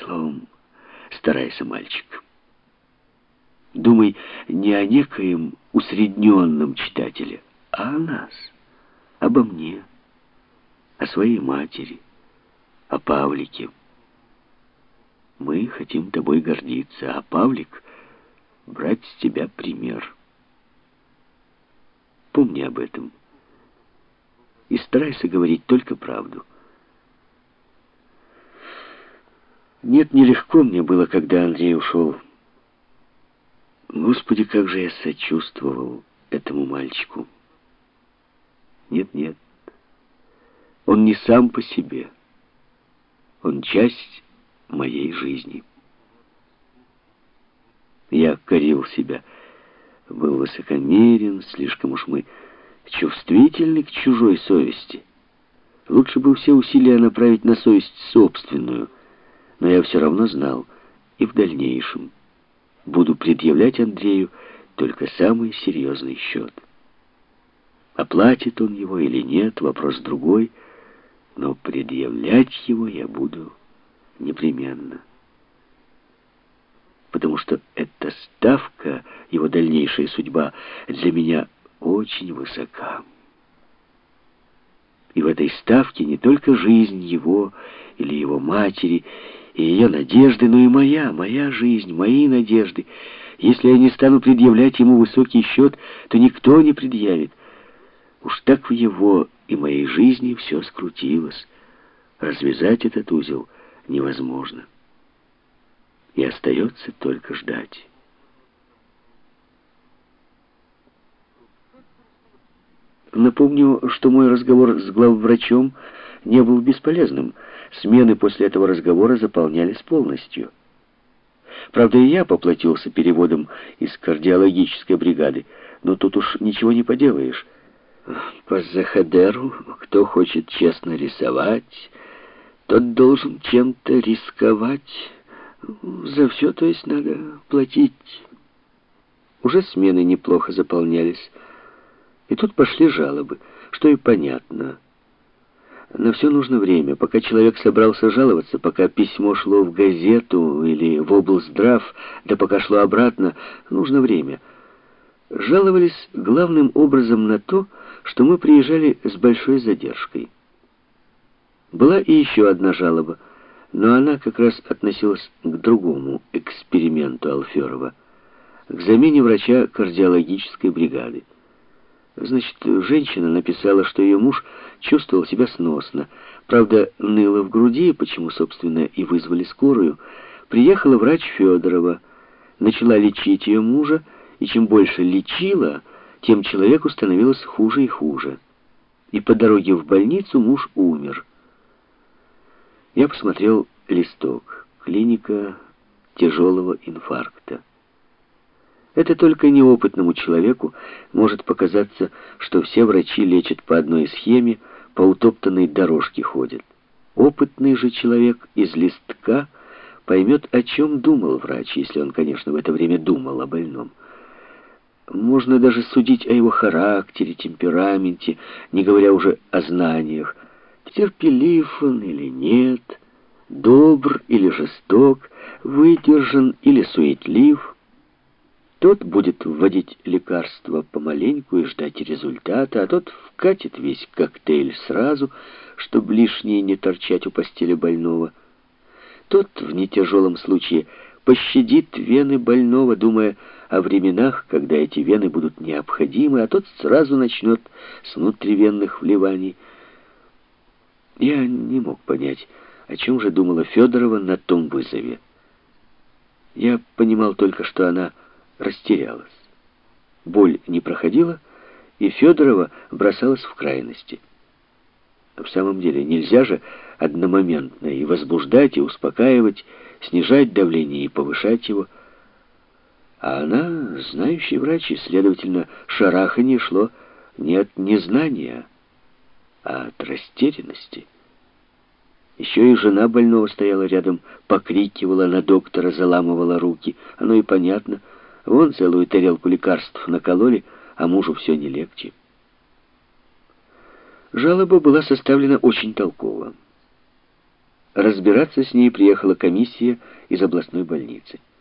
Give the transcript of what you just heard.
Словом, старайся, мальчик. Думай не о некоем усредненном читателе, а о нас, обо мне, о своей матери, о Павлике. Мы хотим тобой гордиться, а Павлик — брать с тебя пример. Помни об этом и старайся говорить только правду. Нет, нелегко мне было, когда Андрей ушел. Господи, как же я сочувствовал этому мальчику. Нет, он не сам по себе. Он часть моей жизни. Я корил себя, был высокомерен, слишком уж мы чувствительны к чужой совести. Лучше бы все усилия направить на совесть собственную, но я все равно знал, и в дальнейшем буду предъявлять Андрею только самый серьезный счет. Оплатит он его или нет, вопрос другой, но предъявлять его я буду непременно. Потому что эта ставка, его дальнейшая судьба, для меня очень высока. И в этой ставке не только жизнь его или его матери и ее надежды, но и моя жизнь, мои надежды. Если я не стану предъявлять ему высокий счет, то никто не предъявит. Уж так в его и моей жизни все скрутилось. Развязать этот узел невозможно. И остается только ждать. Напомню, что мой разговор с главврачом не был бесполезным. Смены после этого разговора заполнялись полностью. Правда, и я поплатился переводом из кардиологической бригады, но тут уж ничего не поделаешь. По Захадеру, кто хочет честно рисовать, тот должен чем-то рисковать. За все, то есть, надо платить. Уже смены неплохо заполнялись. И тут пошли жалобы, что и понятно. На все нужно время. Пока человек собрался жаловаться, пока письмо шло в газету или в облздрав, да пока шло обратно, нужно время. Жаловались главным образом на то, что мы приезжали с большой задержкой. Была и еще одна жалоба, но она как раз относилась к другому эксперименту Алферова, к замене врача кардиологической бригады. Значит, женщина написала, что ее муж чувствовал себя сносно. Правда, ныло в груди, почему, собственно, и вызвали скорую. Приехала врач Федорова, начала лечить ее мужа, и чем больше лечила, тем человеку становилось хуже и хуже. И по дороге в больницу муж умер. Я посмотрел листок. Клиника тяжелого инфаркта. Это только неопытному человеку может показаться, что все врачи лечат по одной схеме, по утоптанной дорожке ходят. Опытный же человек из листка поймет, о чем думал врач, если он, конечно, в это время думал о больном. Можно даже судить о его характере, темпераменте, не говоря уже о знаниях. Терпелив он или нет, добр или жесток, выдержан или суетлив. Тот будет вводить лекарства помаленьку и ждать результата, а тот вкатит весь коктейль сразу, чтобы лишнее не торчать у постели больного. Тот в нетяжелом случае пощадит вены больного, думая о временах, когда эти вены будут необходимы, а тот сразу начнет с внутривенных вливаний. Я не мог понять, о чем же думала Федорова на том вызове. Я понимал только, что она растерялась. Боль не проходила, и Федорова бросалась в крайности. В самом деле, нельзя же одномоментно и возбуждать, и успокаивать, снижать давление и повышать его. А она, знающий врач, и, следовательно, шараханье шло не от незнания, а от растерянности. Еще и жена больного стояла рядом, покрикивала на доктора, заламывала руки. Оно и понятно. Вон целую тарелку лекарств накололи, а мужу все не легче. Жалоба была составлена очень толково. Разбираться с ней приехала комиссия из областной больницы.